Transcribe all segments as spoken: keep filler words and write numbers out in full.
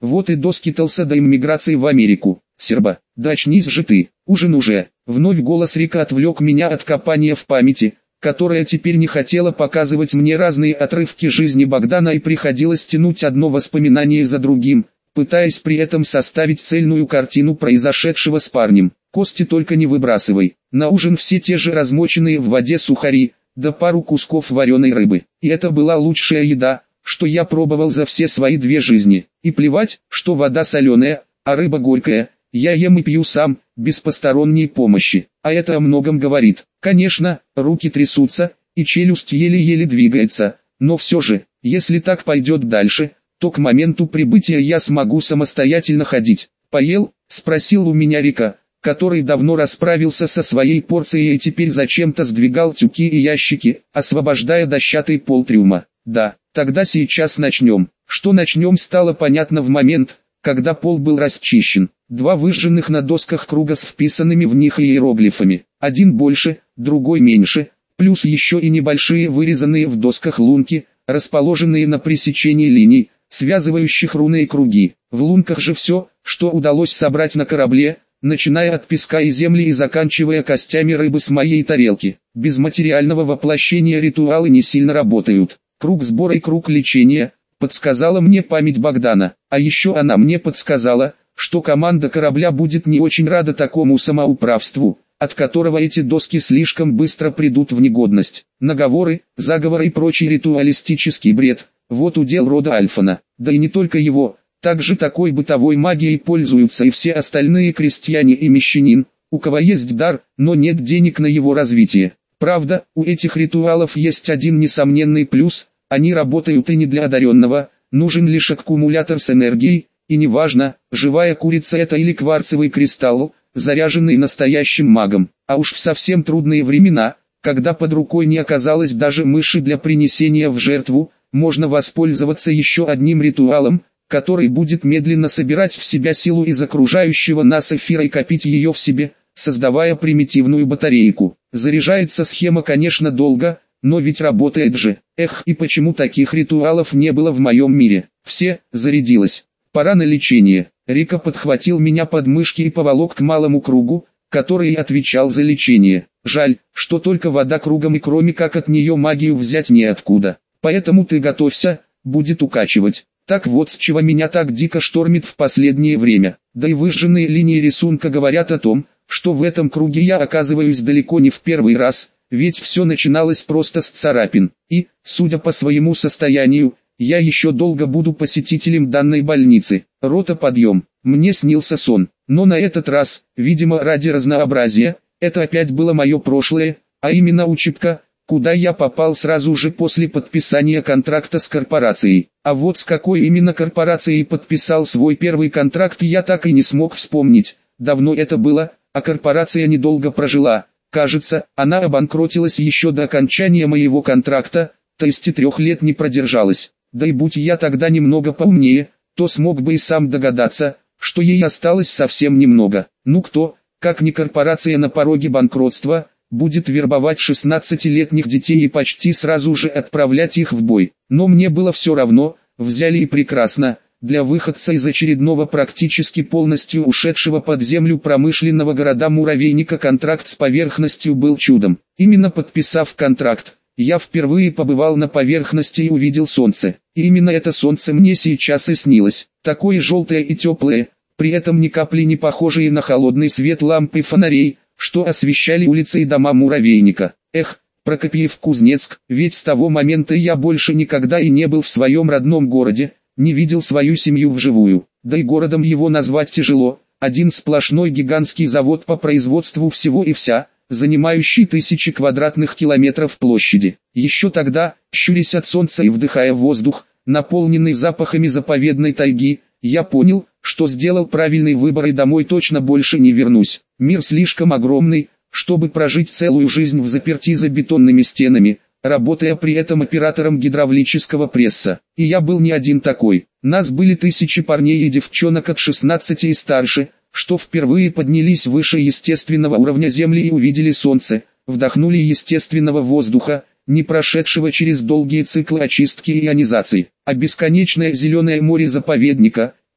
Вот и доскитался до иммиграции в Америку. Серба, да очнись же ты, ужин уже. Вновь голос Рика отвлек меня от копания в памяти, которая теперь не хотела показывать мне разные отрывки жизни Богдана, и приходилось тянуть одно воспоминание за другим, пытаясь при этом составить цельную картину произошедшего с парнем. Кости только не выбрасывай. На ужин все те же размоченные в воде сухари, да пару кусков вареной рыбы. И это была лучшая еда, что я пробовал за все свои две жизни. И плевать, что вода соленая, а рыба горькая, я ем и пью сам, без посторонней помощи. А это о многом говорит. Конечно, руки трясутся, и челюсть еле-еле двигается, но все же, если так пойдет дальше, то к моменту прибытия я смогу самостоятельно ходить. «Поел?» – спросил у меня Рика, который давно расправился со своей порцией и теперь зачем-то сдвигал тюки и ящики, освобождая дощатый пол трюма. «Да, тогда сейчас начнем». Что начнем, стало понятно в момент, когда пол был расчищен. Два выжженных на досках круга с вписанными в них иероглифами. Один больше, другой меньше, плюс еще и небольшие вырезанные в досках лунки, расположенные на пресечении линий, связывающих руны и круги. В лунках же все, что удалось собрать на корабле, начиная от песка и земли и заканчивая костями рыбы с моей тарелки. Без материального воплощения ритуалы не сильно работают. Круг сбора и круг лечения, подсказала мне память Богдана. А еще она мне подсказала, что команда корабля будет не очень рада такому самоуправству, от которого эти доски слишком быстро придут в негодность. Наговоры, заговоры и прочий ритуалистический бред – вот удел рода Альфана. Да и не только его, также такой бытовой магией пользуются и все остальные крестьяне и мещанин, у кого есть дар, но нет денег на его развитие. Правда, у этих ритуалов есть один несомненный плюс – они работают и не для одаренного, нужен лишь аккумулятор с энергией, и неважно, живая курица это или кварцевый кристалл, заряженный настоящим магом. А уж в совсем трудные времена, когда под рукой не оказалось даже мыши для принесения в жертву, можно воспользоваться еще одним ритуалом, который будет медленно собирать в себя силу из окружающего нас эфира и копить ее в себе, создавая примитивную батарейку. Заряжается схема, конечно, долго, но ведь работает же. Эх, и почему таких ритуалов не было в моем мире? Все, зарядилось. Пора на лечение. Рика подхватил меня под мышки и поволок к малому кругу, который и отвечал за лечение. Жаль, что только вода кругом и кроме как от нее магию взять неоткуда. Поэтому ты готовься, будет укачивать. Так вот с чего меня так дико штормит в последнее время. Да и выжженные линии рисунка говорят о том, что в этом круге я оказываюсь далеко не в первый раз, ведь все начиналось просто с царапин. И, судя по своему состоянию, я еще долго буду посетителем данной больницы. Рота, подъем. Мне снился сон. Но на этот раз, видимо ради разнообразия, это опять было мое прошлое, а именно учебка, куда я попал сразу же после подписания контракта с корпорацией. А вот с какой именно корпорацией подписал свой первый контракт, я так и не смог вспомнить. Давно это было, а корпорация недолго прожила. Кажется, она обанкротилась еще до окончания моего контракта, то есть и трех лет не продержалась. Да и будь я тогда немного поумнее, то смог бы и сам догадаться, что ей осталось совсем немного. Ну кто, как не корпорация на пороге банкротства, будет вербовать шестнадцатилетних детей и почти сразу же отправлять их в бой. Но мне было все равно, взяли и прекрасно. Для выходца из очередного практически полностью ушедшего под землю промышленного города-муравейника контракт с поверхностью был чудом. Именно подписав контракт, я впервые побывал на поверхности и увидел солнце. И именно это солнце мне сейчас и снилось. Такое желтое и теплое, при этом ни капли не похожие на холодный свет ламп и фонарей, что освещали улицы и дома муравейника. Эх, Прокопьев-Кузнецк, ведь с того момента я больше никогда и не был в своем родном городе, не видел свою семью вживую. Да и городом его назвать тяжело, один сплошной гигантский завод по производству всего и вся, занимающий тысячи квадратных километров площади. Еще тогда, щурясь от солнца и вдыхая воздух, наполненный запахами заповедной тайги, я понял, что сделал правильный выбор и домой точно больше не вернусь. Мир слишком огромный, чтобы прожить целую жизнь в заперти за бетонными стенами, работая при этом оператором гидравлического пресса. И я был не один такой. Нас были тысячи парней и девчонок от шестнадцати и старше, что впервые поднялись выше естественного уровня Земли и увидели солнце, вдохнули естественного воздуха, не прошедшего через долгие циклы очистки и ионизации. А бесконечное зеленое море заповедника,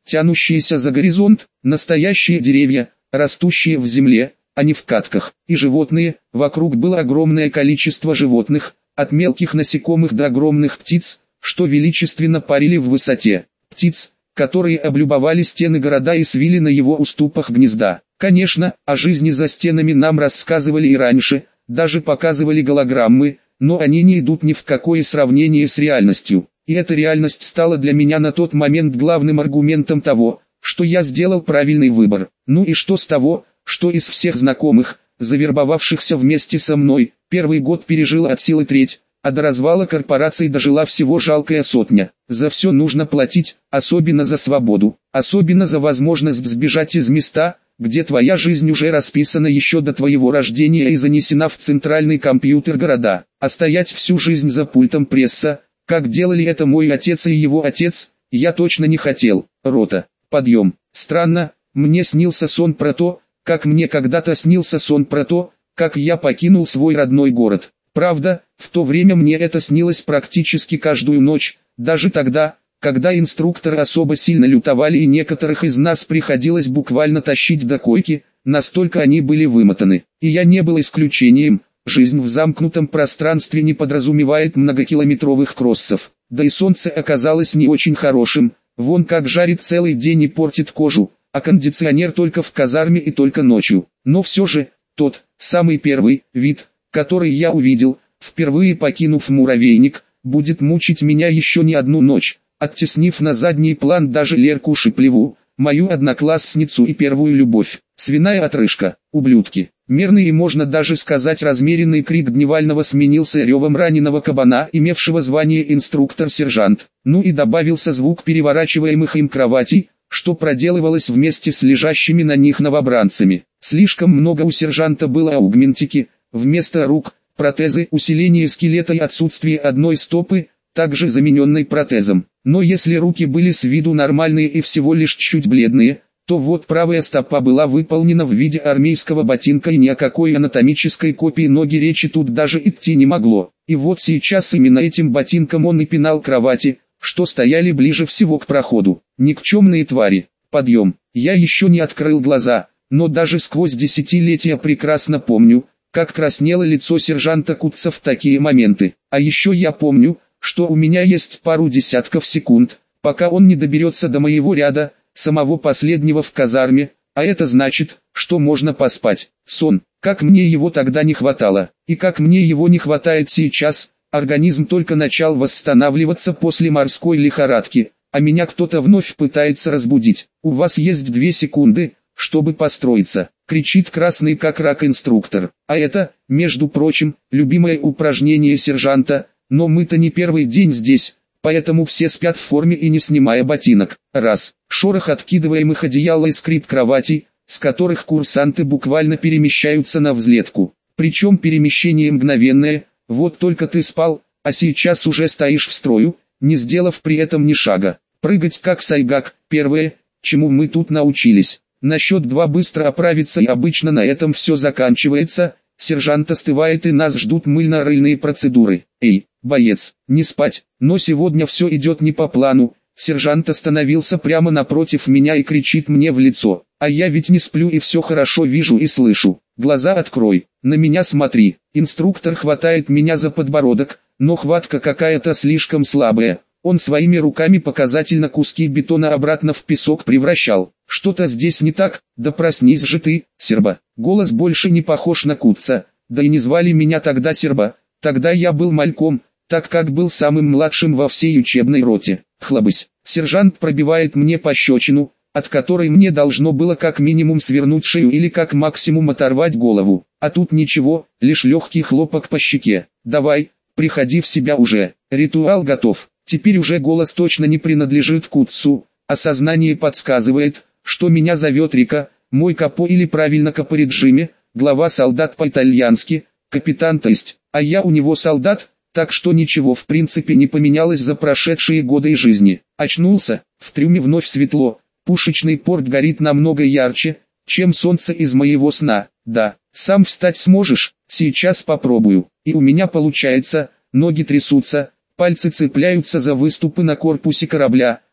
тянущиеся за горизонт, настоящие деревья, растущие в земле, а не в катках, и животные. Вокруг было огромное количество животных, от мелких насекомых до огромных птиц, что величественно парили в высоте. Птиц, которые облюбовали стены города и свили на его уступах гнезда. Конечно, о жизни за стенами нам рассказывали и раньше, даже показывали голограммы, но они не идут ни в какое сравнение с реальностью. И эта реальность стала для меня на тот момент главным аргументом того, что я сделал правильный выбор. Ну и что с того, что из всех знакомых, завербовавшихся вместе со мной, первый год пережила от силы треть, а до развала корпорации дожила всего жалкая сотня. За все нужно платить, особенно за свободу, особенно за возможность сбежать из места, где твоя жизнь уже расписана еще до твоего рождения и занесена в центральный компьютер города, а стоять всю жизнь за пультом пресса, как делали это мой отец и его отец, я точно не хотел. Рота, подъем. Странно, мне снился сон про то, как мне когда-то снился сон про то, как я покинул свой родной город. Правда, в то время мне это снилось практически каждую ночь, даже тогда, когда инструкторы особо сильно лютовали и некоторых из нас приходилось буквально тащить до койки, настолько они были вымотаны. И я не был исключением. Жизнь в замкнутом пространстве не подразумевает многокилометровых кроссов. Да и солнце оказалось не очень хорошим, вон как жарит целый день и портит кожу, а кондиционер только в казарме и только ночью. Но все же, тот, самый первый, вид, который я увидел, впервые покинув муравейник, будет мучить меня еще не одну ночь, оттеснив на задний план даже Лерку Шиплеву, мою одноклассницу и первую любовь. Свиная отрыжка, ублюдки. Мерный и можно даже сказать размеренный крик Дневального сменился ревом раненого кабана, имевшего звание инструктор-сержант. Ну и добавился звук переворачиваемых им кроватей, что проделывалось вместе с лежащими на них новобранцами. Слишком много у сержанта было аугментики, вместо рук, протезы, усиление скелета и отсутствие одной стопы, также замененной протезом. Но если руки были с виду нормальные и всего лишь чуть бледные, то вот правая стопа была выполнена в виде армейского ботинка и ни о какой анатомической копии ноги речи тут даже идти не могло. И вот сейчас именно этим ботинком он и пинал кровати, что стояли ближе всего к проходу. Никчемные твари. Подъем. Я еще не открыл глаза, но даже сквозь десятилетия прекрасно помню, как краснело лицо сержанта Кутца в такие моменты. А еще я помню, что у меня есть пару десятков секунд, пока он не доберется до моего ряда, самого последнего в казарме, а это значит, что можно поспать. Сон, как мне его тогда не хватало, и как мне его не хватает сейчас. Организм только начал восстанавливаться после морской лихорадки, а меня кто-то вновь пытается разбудить. У вас есть две секунды, чтобы построиться, кричит красный как рак инструктор. А это, между прочим, любимое упражнение сержанта, но мы-то не первый день здесь, поэтому все спят в форме и не снимая ботинок. Раз, шорох откидываемых одеял и скрип кроватей, с которых курсанты буквально перемещаются на взлетку. Причем перемещение мгновенное, вот только ты спал, а сейчас уже стоишь в строю, не сделав при этом ни шага. Прыгать как сайгак, первое, чему мы тут научились. На счет два быстро оправиться и обычно на этом все заканчивается. Сержант остывает и нас ждут мыльно-рыльные процедуры. Эй, боец, не спать, но сегодня все идет не по плану. Сержант остановился прямо напротив меня и кричит мне в лицо. А я ведь не сплю и все хорошо вижу и слышу. Глаза открой, на меня смотри. Инструктор хватает меня за подбородок, но хватка какая-то слишком слабая. Он своими руками показательно куски бетона обратно в песок превращал. Что-то здесь не так, да проснись же ты, Серба. Голос больше не похож на Кутца, да и не звали меня тогда Серба. Тогда я был мальком, так как был самым младшим во всей учебной роте. Хлобысь. Сержант пробивает мне пощечину, от которой мне должно было как минимум свернуть шею или как максимум оторвать голову. А тут ничего, лишь легкий хлопок по щеке. Давай, приходи в себя уже, ритуал готов. Теперь уже голос точно не принадлежит Кутцу, а сознание подсказывает, что меня зовет Рика, мой капо или правильно капориджиме, глава солдат по-итальянски, капитан то есть, а я у него солдат, так что ничего в принципе не поменялось за прошедшие годы и жизни. Очнулся, в трюме вновь светло, пушечный порт горит намного ярче, чем солнце из моего сна. Да, сам встать сможешь, сейчас попробую, и у меня получается, ноги трясутся, пальцы цепляются за выступы на корпусе корабля,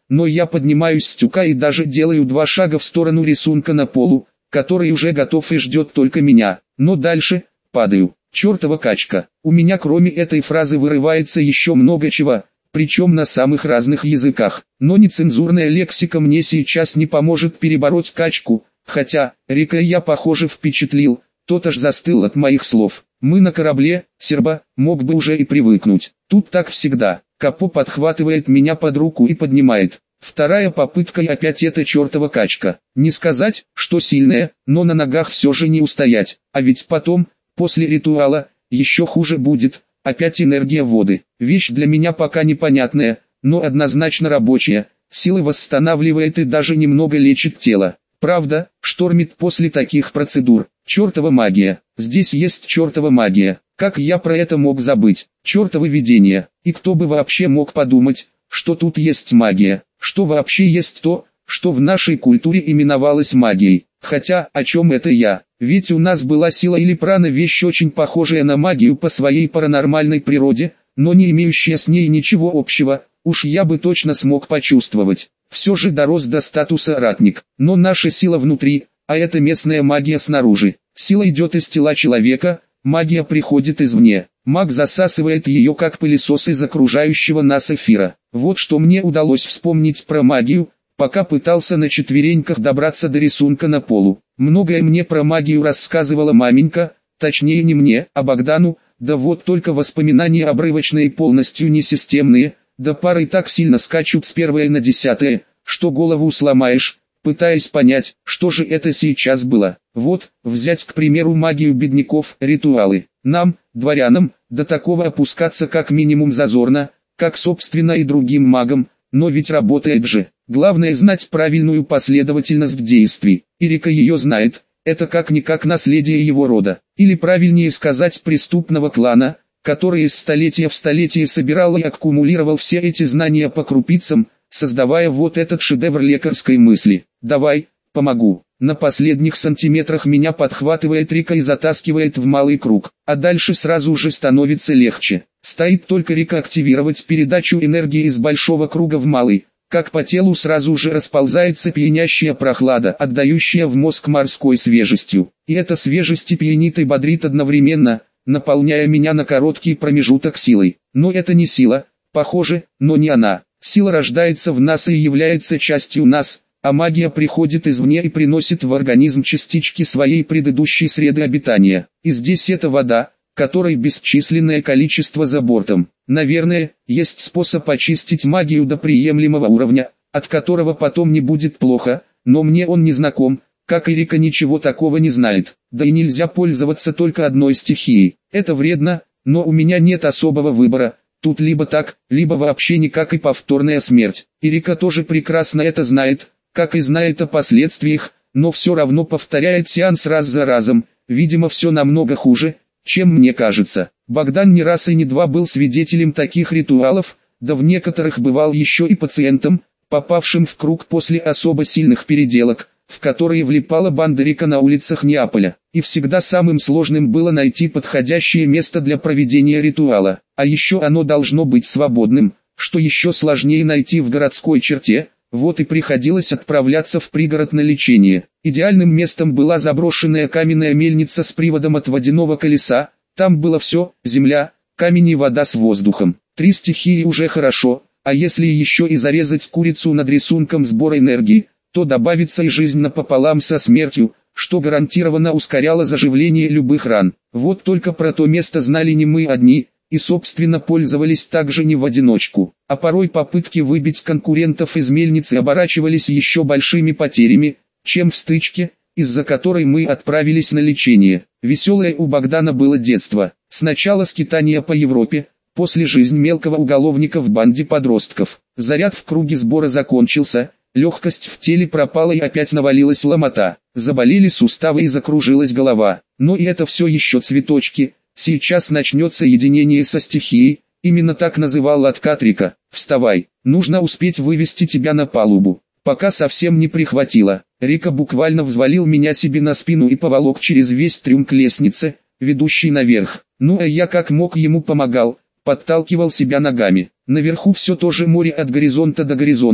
но я поднимаюсь с тюка и даже делаю два шага в сторону рисунка на полу, который уже готов и ждет только меня, но дальше падаю. Чертова качка. У меня кроме этой фразы вырывается еще много чего, причем на самых разных языках, но нецензурная лексика мне сейчас не поможет перебороть качку, хотя, Рика я похоже впечатлил, тот аж застыл от моих слов. Мы на корабле, Серба, мог бы уже и привыкнуть. Тут так всегда. Капо подхватывает меня под руку и поднимает. Вторая попытка и опять эта чертова качка. Не сказать, что сильная, но на ногах все же не устоять. А ведь потом, после ритуала, еще хуже будет. Опять энергия воды. Вещь для меня пока непонятная, но однозначно рабочая. Сила восстанавливает и даже немного лечит тело. Правда, штормит после таких процедур. Чертова магия. Здесь есть чертова магия. Как я про это мог забыть? Чертово видение. И кто бы вообще мог подумать, что тут есть магия? Что вообще есть то, что в нашей культуре именовалось магией? Хотя, о чем это я? Ведь у нас была сила или прана, вещь очень похожая на магию по своей паранормальной природе, но не имеющая с ней ничего общего, уж я бы точно смог почувствовать. Все же дорос до статуса ратник, но наша сила внутри, а это местная магия снаружи. Сила идет из тела человека, магия приходит извне. Маг засасывает ее как пылесос из окружающего нас эфира. Вот что мне удалось вспомнить про магию, пока пытался на четвереньках добраться до рисунка на полу. Многое мне про магию рассказывала маменька, точнее не мне, а Богдану, да вот только воспоминания обрывочные, полностью несистемные, да пары так сильно скачут с первое на десятое, что голову сломаешь, пытаясь понять, что же это сейчас было. Вот, взять к примеру магию бедняков, ритуалы. Нам, дворянам, до такого опускаться как минимум зазорно, как собственно и другим магам, но ведь работает же. Главное знать правильную последовательность действий. И Рика ее знает, это как-никак наследие его рода. Или правильнее сказать преступного клана, который из столетия в столетие собирал и аккумулировал все эти знания по крупицам, создавая вот этот шедевр лекарской мысли. «Давай, помогу». На последних сантиметрах меня подхватывает Рика и затаскивает в малый круг, а дальше сразу же становится легче. Стоит только Рика активировать передачу энергии из большого круга в малый, как по телу сразу же расползается пьянящая прохлада, отдающая в мозг морской свежестью. И эта свежесть и пьянит и бодрит одновременно, наполняя меня на короткий промежуток силой. Но это не сила, похоже, но не она. Сила рождается в нас и является частью нас, а магия приходит извне и приносит в организм частички своей предыдущей среды обитания. И здесь это вода, которой бесчисленное количество за бортом. Наверное, есть способ очистить магию до приемлемого уровня, от которого потом не будет плохо, но мне он не знаком, как и Рика ничего такого не знает. Да и нельзя пользоваться только одной стихией. Это вредно, но у меня нет особого выбора. Тут либо так, либо вообще никак и повторная смерть. И Рика тоже прекрасно это знает, как и знает о последствиях, но все равно повторяет сеанс раз за разом, видимо все намного хуже, чем мне кажется. Богдан не раз и не два был свидетелем таких ритуалов, да в некоторых бывал еще и пациентом, попавшим в круг после особо сильных переделок, в которые влипала банда Рика на улицах Неаполя. И всегда самым сложным было найти подходящее место для проведения ритуала, а еще оно должно быть свободным, что еще сложнее найти в городской черте. Вот и приходилось отправляться в пригород на лечение. Идеальным местом была заброшенная каменная мельница с приводом от водяного колеса. Там было все: земля, камень и вода с воздухом. Три стихии уже хорошо, а если еще и зарезать курицу над рисунком сбора энергии, то добавится и жизнь напополам со смертью, что гарантированно ускоряло заживление любых ран. Вот только про то место знали не мы одни, и собственно пользовались также не в одиночку, а порой попытки выбить конкурентов из мельницы оборачивались еще большими потерями, чем в стычке, из-за которой мы отправились на лечение. Веселое у Богдана было детство, сначала скитания по Европе, после жизнь мелкого уголовника в банде подростков. Заряд в круге сбора закончился, легкость в теле пропала и опять навалилась ломота, заболели суставы и закружилась голова. Но и это все еще цветочки. Сейчас начнется единение со стихией, именно так называл откат Рика. «Вставай, нужно успеть вывести тебя на палубу, пока совсем не прихватило». Рика буквально взвалил меня себе на спину и поволок через весь трюм к лестнице, ведущей наверх. Ну а я как мог ему помогал, подталкивал себя ногами. Наверху все то же море от горизонта до горизонта,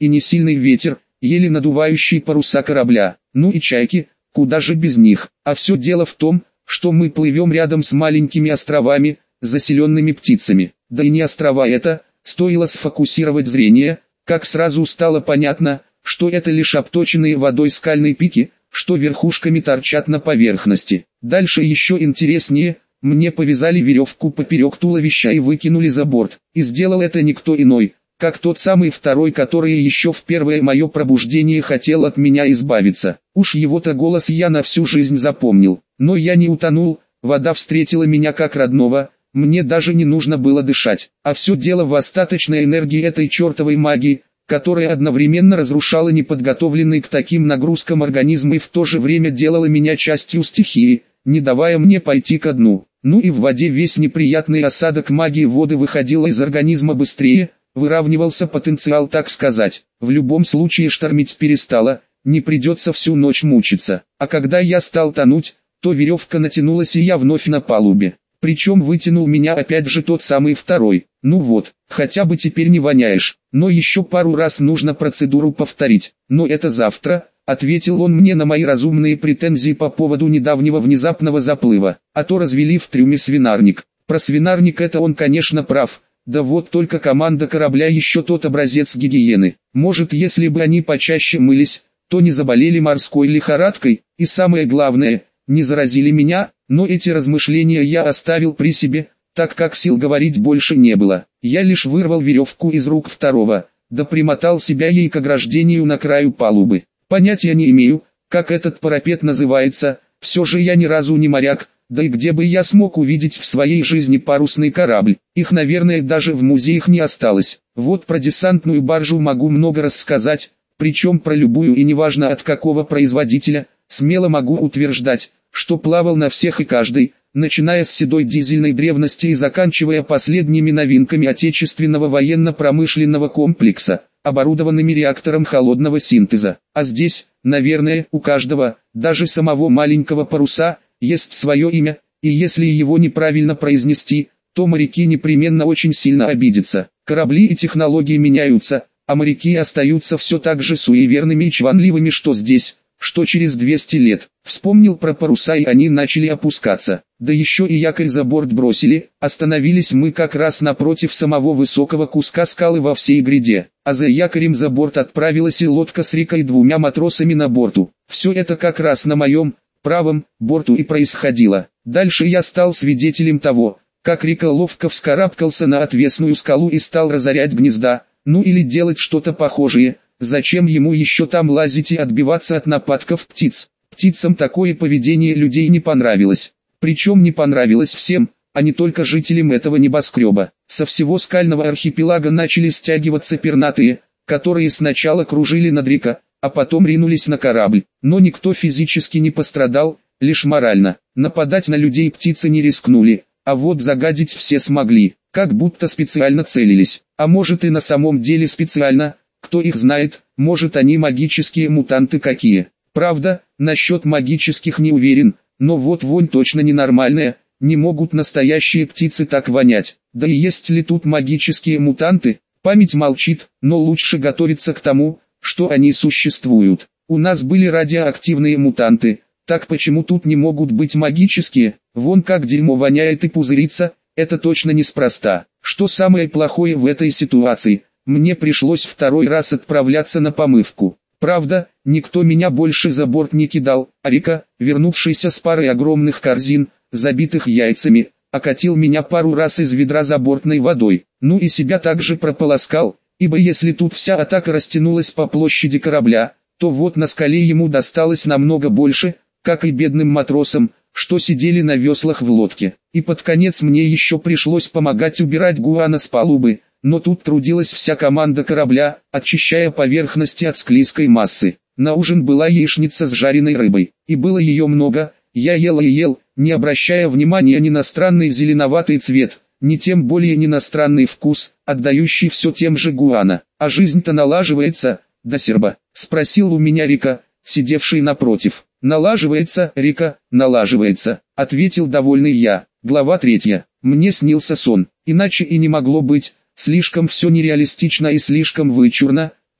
и не сильный ветер, еле надувающий паруса корабля. Ну и чайки, куда же без них. А все дело в том, что мы плывем рядом с маленькими островами, заселенными птицами. Да и не острова это, стоило сфокусировать зрение, как сразу стало понятно, что это лишь обточенные водой скальные пики, что верхушками торчат на поверхности. Дальше еще интереснее, мне повязали веревку поперек туловища и выкинули за борт. И сделал это никто иной, как тот самый второй, который еще в первое мое пробуждение хотел от меня избавиться. Уж его-то голос я на всю жизнь запомнил. Но я не утонул, вода встретила меня как родного, мне даже не нужно было дышать. А все дело в остаточной энергии этой чертовой магии, которая одновременно разрушала неподготовленный к таким нагрузкам организм и в то же время делала меня частью стихии, не давая мне пойти ко дну. Ну и в воде весь неприятный осадок магии воды выходил из организма быстрее, выравнивался потенциал, так сказать. В любом случае штормить перестало, не придется всю ночь мучиться. А когда я стал тонуть, то веревка натянулась и я вновь на палубе. Причем вытянул меня опять же тот самый второй. Ну вот, хотя бы теперь не воняешь, но еще пару раз нужно процедуру повторить. Но это завтра, ответил он мне на мои разумные претензии по поводу недавнего внезапного заплыва. А то развели в трюме свинарник. Про свинарник это он, конечно, прав. Да вот только команда корабля еще тот образец гигиены. Может, если бы они почаще мылись, то не заболели морской лихорадкой, и самое главное, не заразили меня. Но эти размышления я оставил при себе, так как сил говорить больше не было. Я лишь вырвал веревку из рук второго, да примотал себя ей к ограждению на краю палубы. Понятия не имею, как этот парапет называется, все же я ни разу не моряк, да и где бы я смог увидеть в своей жизни парусный корабль. Их, наверное, даже в музеях не осталось. Вот про десантную баржу могу много рассказать, причем про любую и неважно от какого производителя, смело могу утверждать, что плавал на всех и каждый, начиная с седой дизельной древности и заканчивая последними новинками отечественного военно-промышленного комплекса, оборудованными реактором холодного синтеза. А здесь, наверное, у каждого, даже самого маленького паруса, есть свое имя, и если его неправильно произнести, то моряки непременно очень сильно обидятся. Корабли и технологии меняются, а моряки остаются все так же суеверными и чванливыми, что здесь, что через двести лет. Вспомнил про паруса, и они начали опускаться. Да еще и якорь за борт бросили. Остановились мы как раз напротив самого высокого куска скалы во всей гряде. А за якорем за борт отправилась и лодка с Рикой и двумя матросами на борту. Все это как раз на моем правом борту и происходило. Дальше я стал свидетелем того, как Рика ловко вскарабкался на отвесную скалу и стал разорять гнезда, ну или делать что-то похожее. Зачем ему еще там лазить и отбиваться от нападков птиц? Птицам такое поведение людей не понравилось. Причем не понравилось всем, а не только жителям этого небоскреба. Со всего скального архипелага начали стягиваться пернатые, которые сначала кружили над Рика, а потом ринулись на корабль. Но никто физически не пострадал, лишь морально. Нападать на людей птицы не рискнули, а вот загадить все смогли, как будто специально целились. А может и на самом деле специально. Кто их знает, может они магические мутанты какие. Правда, насчет магических не уверен, но вот вонь точно ненормальная, не могут настоящие птицы так вонять. Да и есть ли тут магические мутанты? Память молчит, но лучше готовиться к тому, что они существуют. У нас были радиоактивные мутанты, так почему тут не могут быть магические? Вон как дерьмо воняет и пузырится, это точно неспроста. Что самое плохое в этой ситуации? Мне пришлось второй раз отправляться на помывку. Правда, никто меня больше за борт не кидал, а Рика, вернувшийся с парой огромных корзин, забитых яйцами, окатил меня пару раз из ведра забортной водой. Ну и себя также прополоскал, ибо если тут вся атака растянулась по площади корабля, то вот на скале ему досталось намного больше, как и бедным матросам, что сидели на веслах в лодке. И под конец мне еще пришлось помогать убирать гуана с палубы. Но тут трудилась вся команда корабля, очищая поверхности от склизкой массы. На ужин была яичница с жареной рыбой, и было ее много. Я ел и ел, не обращая внимания ни на странный зеленоватый цвет, ни тем более ни на странный вкус, отдающий все тем же гуана. А жизнь-то налаживается, да, Серба? Спросил у меня Рика, сидевший напротив. Налаживается, Рика, налаживается, ответил довольный я. Глава третья. Мне снился сон, иначе и не могло быть. Слишком все нереалистично и слишком вычурно,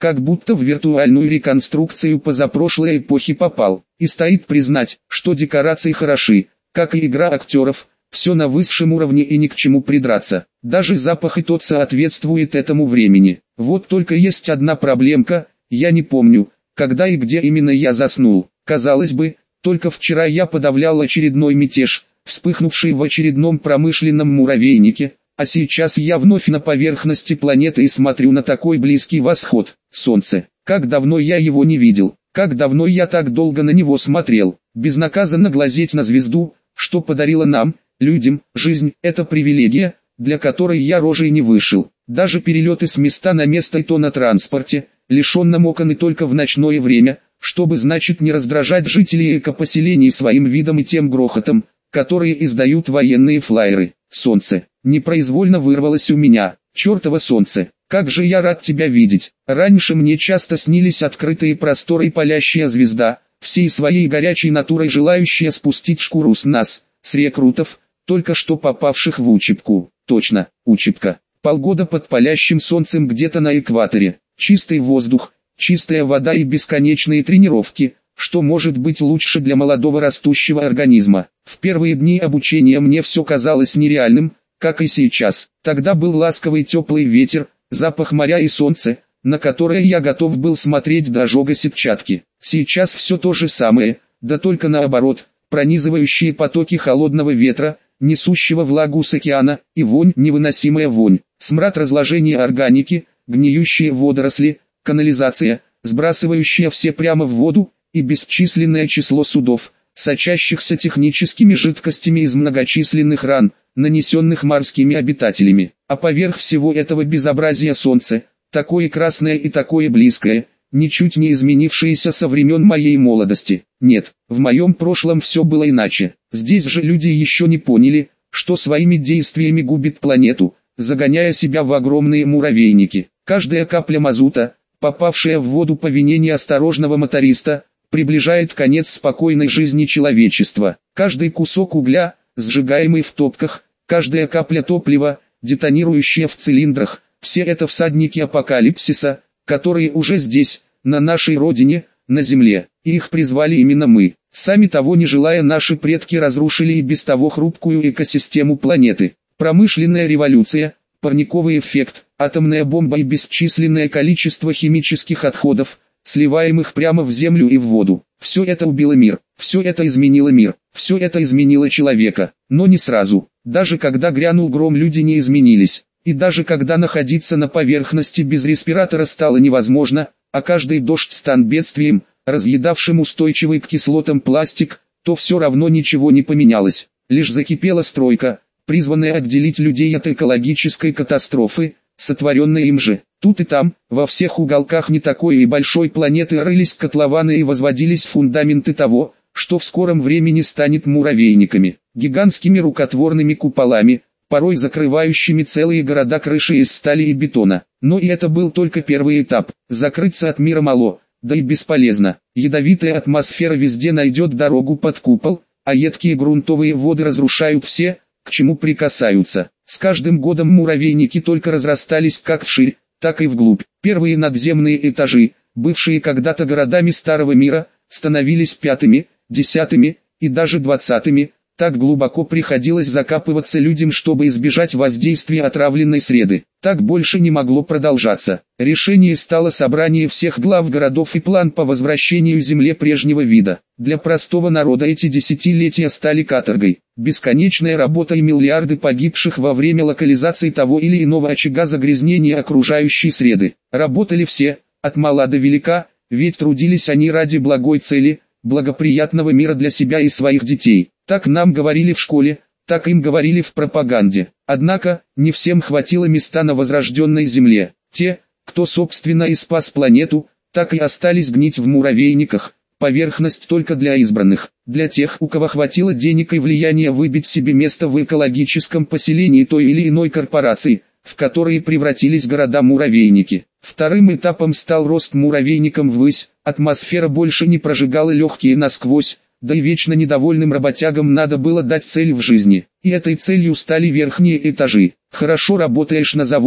как будто в виртуальную реконструкцию позапрошлой эпохи попал. И стоит признать, что декорации хороши, как и игра актеров, все на высшем уровне и ни к чему придраться. Даже запах и тот соответствует этому времени. Вот только есть одна проблемка, я не помню, когда и где именно я заснул. Казалось бы, только вчера я подавлял очередной мятеж, вспыхнувший в очередном промышленном муравейнике, а сейчас я вновь на поверхности планеты и смотрю на такой близкий восход, солнце. Как давно я его не видел, как давно я так долго на него смотрел. Безнаказанно глазеть на звезду, что подарила нам, людям, жизнь, это привилегия, для которой я рожей не вышел. Даже перелеты с места на место и то на транспорте, лишенном окон и только в ночное время, чтобы значит не раздражать жителей экопоселений своим видом и тем грохотом, которые издают военные флайеры. Солнце, непроизвольно вырвалось у меня. Чертово солнце, как же я рад тебя видеть. Раньше мне часто снились открытые просторы и палящая звезда, всей своей горячей натурой желающая спустить шкуру с нас, с рекрутов, только что попавших в учебку. Точно, учебка. Полгода под палящим солнцем где-то на экваторе. Чистый воздух, чистая вода и бесконечные тренировки. Что может быть лучше для молодого растущего организма? В первые дни обучения мне все казалось нереальным, как и сейчас. Тогда был ласковый теплый ветер, запах моря и солнце, на которое я готов был смотреть до ожога сетчатки. Сейчас все то же самое, да только наоборот, пронизывающие потоки холодного ветра, несущего влагу с океана, и вонь, невыносимая вонь, смрад разложения органики, гниющие водоросли, канализация, сбрасывающая все прямо в воду, и бесчисленное число судов, сочащихся техническими жидкостями из многочисленных ран, нанесенных морскими обитателями. А поверх всего этого безобразия солнце, такое красное и такое близкое, ничуть не изменившееся со времен моей молодости. Нет, в моем прошлом все было иначе. Здесь же люди еще не поняли, что своими действиями губит планету, загоняя себя в огромные муравейники. Каждая капля мазута, попавшая в воду по вине неосторожного моториста, приближает конец спокойной жизни человечества. Каждый кусок угля, сжигаемый в топках, каждая капля топлива, детонирующая в цилиндрах, все это всадники апокалипсиса, которые уже здесь, на нашей родине, на земле, и их призвали именно мы. Сами того не желая, наши предки разрушили и без того хрупкую экосистему планеты. Промышленная революция, парниковый эффект, атомная бомба и бесчисленное количество химических отходов, сливаемых прямо в землю и в воду. Все это убило мир, все это изменило мир, все это изменило человека, но не сразу. Даже когда грянул гром, люди не изменились. И даже когда находиться на поверхности без респиратора стало невозможно, а каждый дождь стал бедствием, разъедавшим устойчивый к кислотам пластик, то все равно ничего не поменялось. Лишь закипела стройка, призванная отделить людей от экологической катастрофы, сотворенной им же. Тут и там, во всех уголках не такой и большой планеты рылись котлованы и возводились фундаменты того, что в скором времени станет муравейниками, гигантскими рукотворными куполами, порой закрывающими целые города крыши из стали и бетона. Но и это был только первый этап. Закрыться от мира мало, да и бесполезно. Ядовитая атмосфера везде найдет дорогу под купол, а едкие грунтовые воды разрушают все, к чему прикасаются. С каждым годом муравейники только разрастались как вширь, так и вглубь. Первые надземные этажи, бывшие когда-то городами Старого Мира, становились пятыми, десятыми и даже двадцатыми. Так глубоко приходилось закапываться людям, чтобы избежать воздействия отравленной среды. Так больше не могло продолжаться. Решение стало собрание всех глав городов и план по возвращению земле прежнего вида. Для простого народа эти десятилетия стали каторгой. Бесконечная работа и миллиарды погибших во время локализации того или иного очага загрязнения окружающей среды. Работали все, от мала до велика, ведь трудились они ради благой цели, благоприятного мира для себя и своих детей. Так нам говорили в школе, так им говорили в пропаганде. Однако, не всем хватило места на возрожденной земле. Те, кто собственно и спас планету, так и остались гнить в муравейниках. Поверхность только для избранных. Для тех, у кого хватило денег и влияния выбить себе место в экологическом поселении той или иной корпорации, в которые превратились города-муравейники. Вторым этапом стал рост муравейником ввысь. Атмосфера больше не прожигала легкие насквозь, да и вечно недовольным работягам надо было дать цель в жизни. И этой целью стали верхние этажи. Хорошо работаешь на заводе,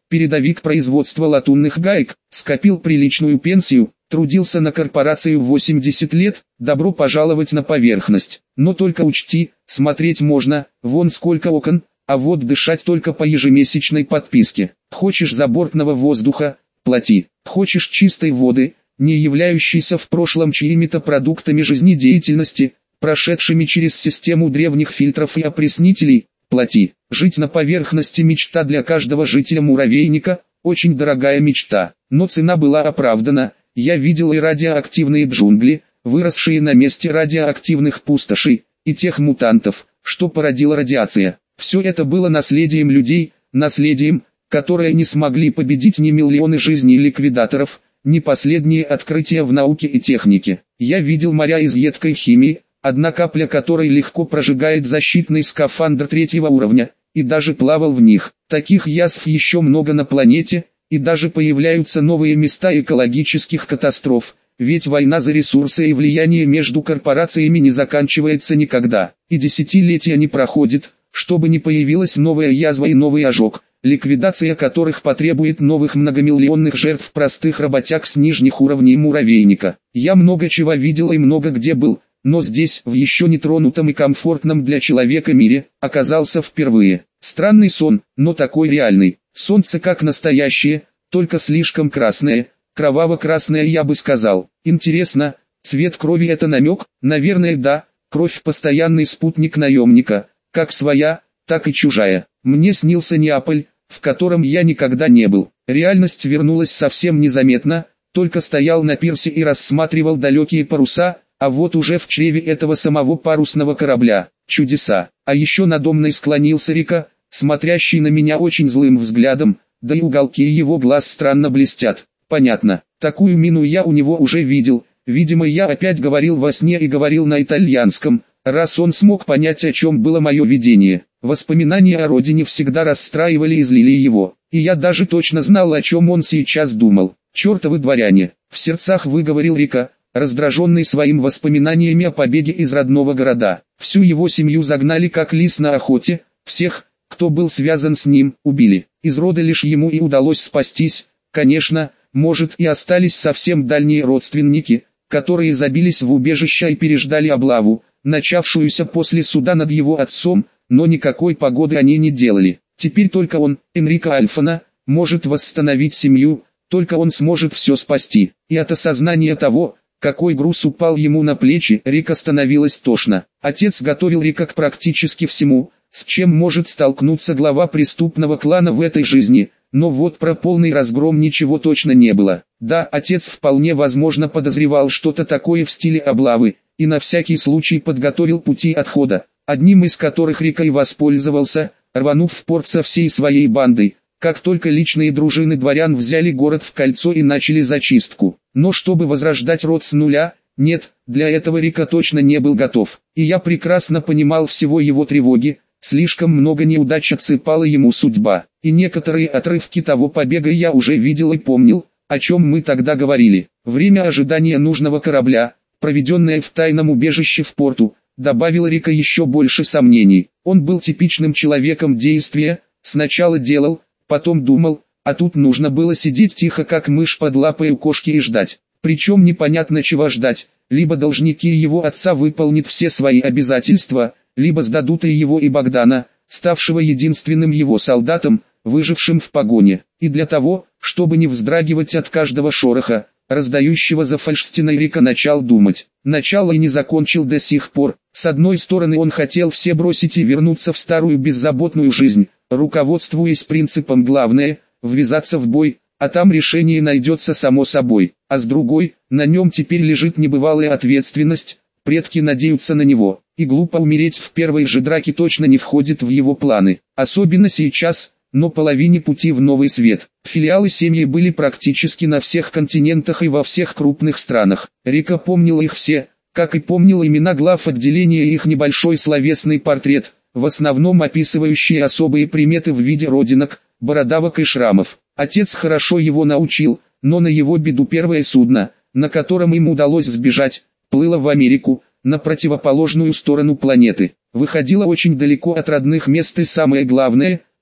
передовик производства латунных гаек, скопил приличную пенсию, трудился на корпорацию в восемьдесят лет, добро пожаловать на поверхность. Но только учти, смотреть можно, вон сколько окон, а вот дышать только по ежемесячной подписке. Хочешь забортного воздуха – плати. Хочешь чистой воды, не являющейся в прошлом чьими-то продуктами жизнедеятельности, прошедшими через систему древних фильтров и опреснителей – плати. Жить на поверхности – мечта для каждого жителя муравейника, очень дорогая мечта. Но цена была оправдана. Я видел и радиоактивные джунгли, выросшие на месте радиоактивных пустошей, и тех мутантов, что породила радиация. Все это было наследием людей, наследием, которое не смогли победить ни миллионы жизней ликвидаторов, ни последние открытия в науке и технике. Я видел моря из едкой химии, одна капля которой легко прожигает защитный скафандр третьего уровня, и даже плавал в них. Таких язв еще много на планете, и даже появляются новые места экологических катастроф, ведь война за ресурсы и влияние между корпорациями не заканчивается никогда, и десятилетия не проходит, чтобы не появилась новая язва и новый ожог, ликвидация которых потребует новых многомиллионных жертв простых работяг с нижних уровней муравейника. Я много чего видел и много где был, но здесь, в еще не тронутом и комфортном для человека мире, оказался впервые. Странный сон, но такой реальный. Солнце как настоящее, только слишком красное, кроваво-красное я бы сказал. Интересно, цвет крови это намек? Наверное да, кровь постоянный спутник наемника, как своя, так и чужая. Мне снился Неаполь, в котором я никогда не был. Реальность вернулась совсем незаметно, только стоял на пирсе и рассматривал далекие паруса, а вот уже в чреве этого самого парусного корабля. Чудеса. А еще надо мной склонился Рика, смотрящий на меня очень злым взглядом, да и уголки его глаз странно блестят. Понятно, такую мину я у него уже видел, видимо я опять говорил во сне и говорил на итальянском, раз он смог понять, о чем было мое видение. Воспоминания о родине всегда расстраивали и злили его, и я даже точно знал, о чем он сейчас думал. «Чертовы дворяне!» — в сердцах выговорил Рика, раздраженный своим воспоминаниями о побеге из родного города. Всю его семью загнали как лис на охоте, всех, кто был связан с ним, убили. Из рода лишь ему и удалось спастись. Конечно, может и остались совсем дальние родственники, которые забились в убежище и переждали облаву, начавшуюся после суда над его отцом, но никакой погоды они не делали. Теперь только он, Энрико Альфано, может восстановить семью, только он сможет все спасти. И от осознания того, какой груз упал ему на плечи, Рика становилось тошно. Отец готовил Рика к практически всему, с чем может столкнуться глава преступного клана в этой жизни, но вот про полный разгром ничего точно не было. Да, отец вполне возможно подозревал что-то такое в стиле облавы, и на всякий случай подготовил пути отхода, одним из которых Рика и воспользовался, рванув в порт со всей своей бандой, как только личные дружины дворян взяли город в кольцо и начали зачистку. Но чтобы возрождать род с нуля, нет, для этого Рика точно не был готов. И я прекрасно понимал всего его тревоги, слишком много неудач отсыпала ему судьба. И некоторые отрывки того побега я уже видел и помнил, о чем мы тогда говорили. Время ожидания нужного корабля, проведенное в тайном убежище в порту, добавило Рика еще больше сомнений. Он был типичным человеком действия, сначала делал, потом думал, а тут нужно было сидеть тихо как мышь под лапой у кошки и ждать. Причем непонятно чего ждать, либо должники его отца выполнят все свои обязательства, либо сдадут и его и Богдана, ставшего единственным его солдатом, выжившим в погоне. И для того, чтобы не вздрагивать от каждого шороха, раздающего за фальшстеной, Рика начал думать. Начало и не закончил до сих пор. С одной стороны он хотел все бросить и вернуться в старую беззаботную жизнь, руководствуясь принципом «главное – ввязаться в бой, а там решение найдется само собой». А с другой, на нем теперь лежит небывалая ответственность, предки надеются на него, и глупо умереть в первой же драке точно не входит в его планы. Особенно сейчас, но половине пути в новый свет. Филиалы семьи были практически на всех континентах и во всех крупных странах. Рика помнила их все, как и помнила имена глав отделения и их небольшой словесный портрет, в основном описывающий особые приметы в виде родинок, бородавок и шрамов. Отец хорошо его научил, но на его беду первое судно, на котором им удалось сбежать, плыло в Америку, на противоположную сторону планеты. Выходило очень далеко от родных мест и самое главное,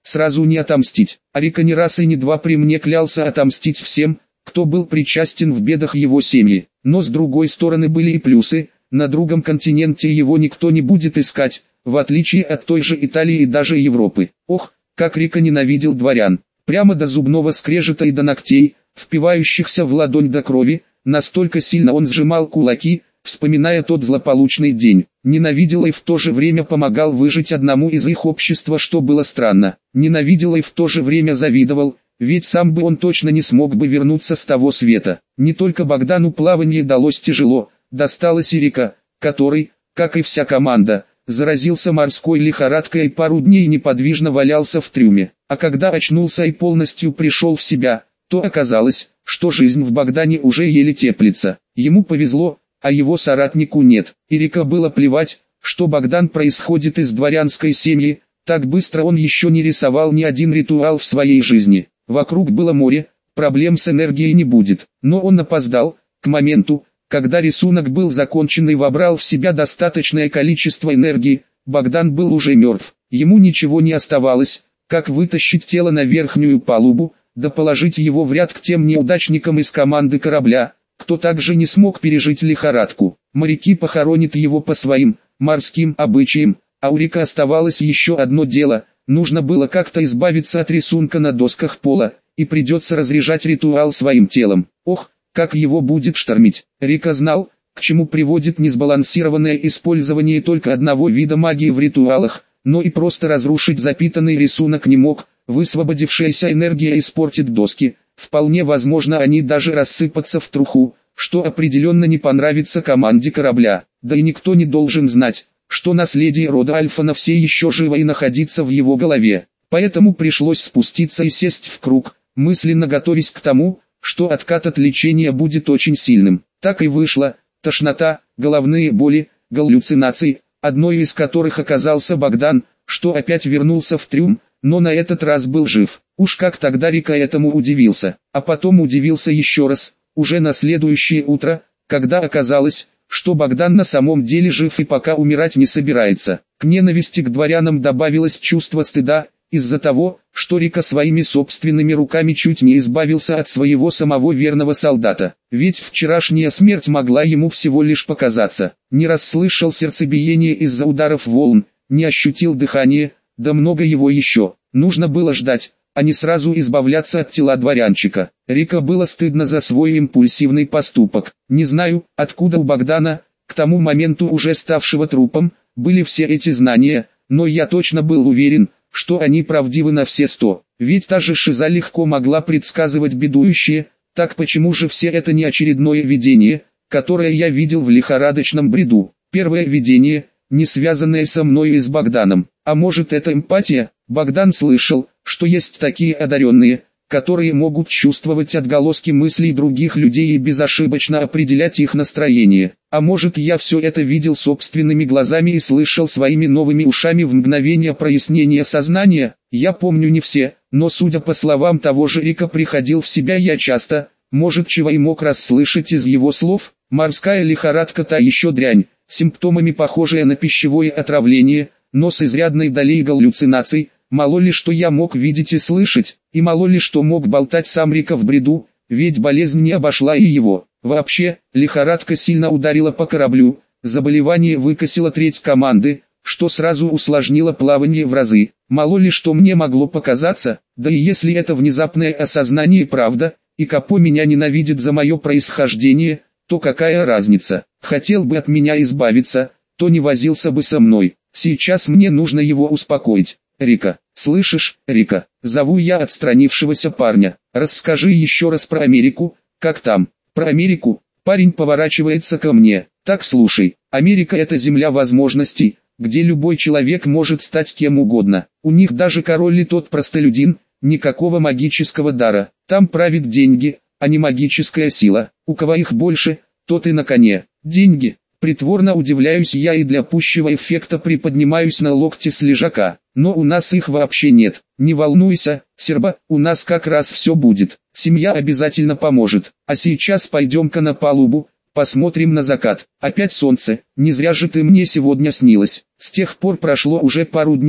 сразу не отомстить. А Рика не раз и не два при мне клялся отомстить всем, кто был причастен в бедах его семьи. Но с другой стороны были и плюсы, на другом континенте его никто не будет искать, в отличие от той же Италии и даже Европы. Ох, как Рика ненавидел дворян, прямо до зубного скрежета и до ногтей, впивающихся в ладонь до крови, настолько сильно он сжимал кулаки, вспоминая тот злополучный день. Ненавидел и в то же время помогал выжить одному из их общества, что было странно. Ненавидел и в то же время завидовал, ведь сам бы он точно не смог бы вернуться с того света. Не только Богдану плавание далось тяжело, досталось и Рика, который, как и вся команда, заразился морской лихорадкой и пару дней неподвижно валялся в трюме. А когда очнулся и полностью пришел в себя, то оказалось, что жизнь в Богдане уже еле теплится. Ему повезло, а его соратнику нет. И Рика было плевать, что Богдан происходит из дворянской семьи, так быстро он еще не рисовал ни один ритуал в своей жизни. Вокруг было море, проблем с энергией не будет. Но он опоздал, к моменту, когда рисунок был закончен и вобрал в себя достаточное количество энергии, Богдан был уже мертв. Ему ничего не оставалось, как вытащить тело на верхнюю палубу, да положить его в ряд к тем неудачникам из команды корабля, кто также не смог пережить лихорадку. Моряки похоронят его по своим, морским обычаям, а у Рика оставалось еще одно дело, нужно было как-то избавиться от рисунка на досках пола, и придется разряжать ритуал своим телом. Ох, как его будет штормить. Рика знал, к чему приводит несбалансированное использование только одного вида магии в ритуалах, но и просто разрушить запитанный рисунок не мог, высвободившаяся энергия испортит доски, вполне возможно они даже рассыпаться в труху, что определенно не понравится команде корабля, да и никто не должен знать, что наследие рода Альфана все еще живо и находится в его голове, поэтому пришлось спуститься и сесть в круг, мысленно готовясь к тому, что откат от лечения будет очень сильным. Так и вышло, тошнота, головные боли, галлюцинации, одной из которых оказался Богдан, что опять вернулся в трюм, но на этот раз был жив. Уж как тогда Рика этому удивился, а потом удивился еще раз, уже на следующее утро, когда оказалось, что Богдан на самом деле жив и пока умирать не собирается. К ненависти к дворянам добавилось чувство стыда, из-за того, что Рика своими собственными руками чуть не избавился от своего самого верного солдата. Ведь вчерашняя смерть могла ему всего лишь показаться. Не расслышал сердцебиение из-за ударов волн, не ощутил дыхания, да много его еще. Нужно было ждать, а не сразу избавляться от тела дворянчика. Рика было стыдно за свой импульсивный поступок. Не знаю, откуда у Богдана, к тому моменту уже ставшего трупом, были все эти знания, но я точно был уверен, что они правдивы на все сто. Ведь та же Шиза легко могла предсказывать бедующее, так почему же все это не очередное видение, которое я видел в лихорадочном бреду? Первое видение, не связанное со мной и с Богданом. А может это эмпатия? Богдан слышал, что есть такие одаренные, которые могут чувствовать отголоски мыслей других людей и безошибочно определять их настроение. А может я все это видел собственными глазами и слышал своими новыми ушами в мгновение прояснения сознания? Я помню не все, но судя по словам того же Рика приходил в себя я часто, может чего и мог расслышать из его слов. Морская лихорадка та еще дрянь, симптомами похожая на пищевое отравление, но с изрядной долей галлюцинаций. Мало ли что я мог видеть и слышать, и мало ли что мог болтать сам Рика в бреду, ведь болезнь не обошла и его. Вообще, лихорадка сильно ударила по кораблю, заболевание выкосило треть команды, что сразу усложнило плавание в разы. Мало ли что мне могло показаться, да и если это внезапное осознание правда, и Капо меня ненавидит за мое происхождение, то какая разница? Хотел бы от меня избавиться, то не возился бы со мной. Сейчас мне нужно его успокоить. Рика, слышишь, Рика, зову я отстранившегося парня. Расскажи еще раз про Америку, как там? Про Америку? Парень поворачивается ко мне. Так слушай, Америка это земля возможностей, где любой человек может стать кем угодно. У них даже король и тот простолюдин, никакого магического дара. Там правит деньги, а не магическая сила. У кого их больше, тот и на коне. Деньги. Притворно удивляюсь я и для пущего эффекта приподнимаюсь на локте с лежака. Но у нас их вообще нет. Не волнуйся, Серба, у нас как раз все будет. Семья обязательно поможет. А сейчас пойдем-ка на палубу, посмотрим на закат. Опять солнце, не зря же ты мне сегодня снилась. С тех пор прошло уже пару дней,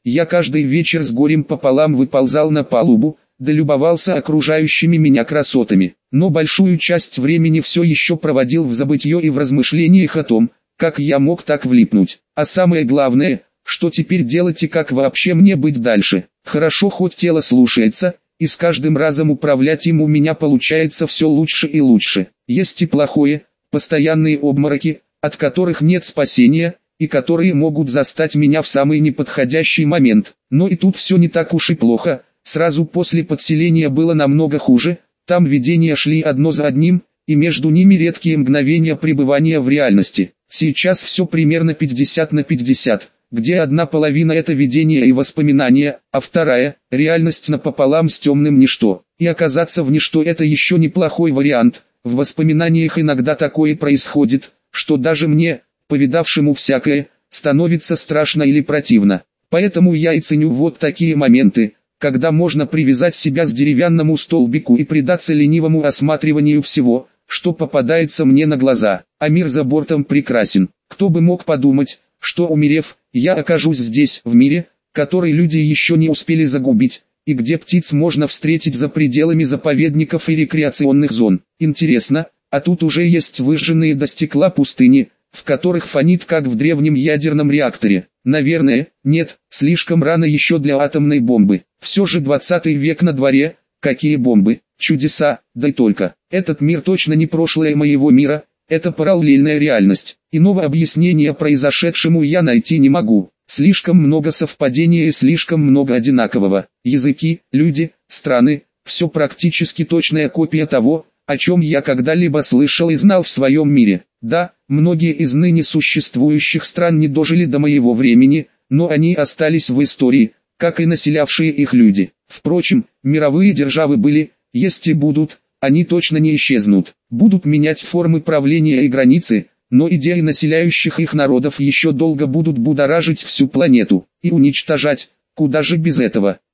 я каждый вечер с горем пополам выползал на палубу, да любовался окружающими меня красотами, но большую часть времени все еще проводил в забытье и в размышлениях о том, как я мог так влипнуть. А самое главное, что теперь делать и как вообще мне быть дальше. Хорошо хоть тело слушается, и с каждым разом управлять им у меня получается все лучше и лучше. Есть и плохое, постоянные обмороки, от которых нет спасения, и которые могут застать меня в самый неподходящий момент. Но и тут все не так уж и плохо. Сразу после подселения было намного хуже, там видения шли одно за одним, и между ними редкие мгновения пребывания в реальности. Сейчас все примерно пятьдесят на пятьдесят, где одна половина это видение и воспоминания, а вторая – реальность напополам с темным ничто. И оказаться в ничто – это еще неплохой вариант. В воспоминаниях иногда такое происходит, что даже мне, повидавшему всякое, становится страшно или противно. Поэтому я и ценю вот такие моменты, когда можно привязать себя с деревянному столбику и предаться ленивому осматриванию всего, что попадается мне на глаза. А мир за бортом прекрасен. Кто бы мог подумать, что умерев, я окажусь здесь, в мире, который люди еще не успели загубить, и где птиц можно встретить за пределами заповедников и рекреационных зон. Интересно, а тут уже есть выжженные до стекла пустыни, в которых фонит как в древнем ядерном реакторе. Наверное, нет, слишком рано еще для атомной бомбы. Все же двадцатый век на дворе, какие бомбы, чудеса, да и только. Этот мир точно не прошлое моего мира, это параллельная реальность. Иного объяснения произошедшему я найти не могу. Слишком много совпадений и слишком много одинакового. Языки, люди, страны, все практически точная копия того, о чем я когда-либо слышал и знал в своем мире. Да, многие из ныне существующих стран не дожили до моего времени, но они остались в истории, как и населявшие их люди. Впрочем, мировые державы были, есть и будут, они точно не исчезнут. Будут менять формы правления и границы, но идеи населяющих их народов еще долго будут будоражить всю планету и уничтожать, куда же без этого.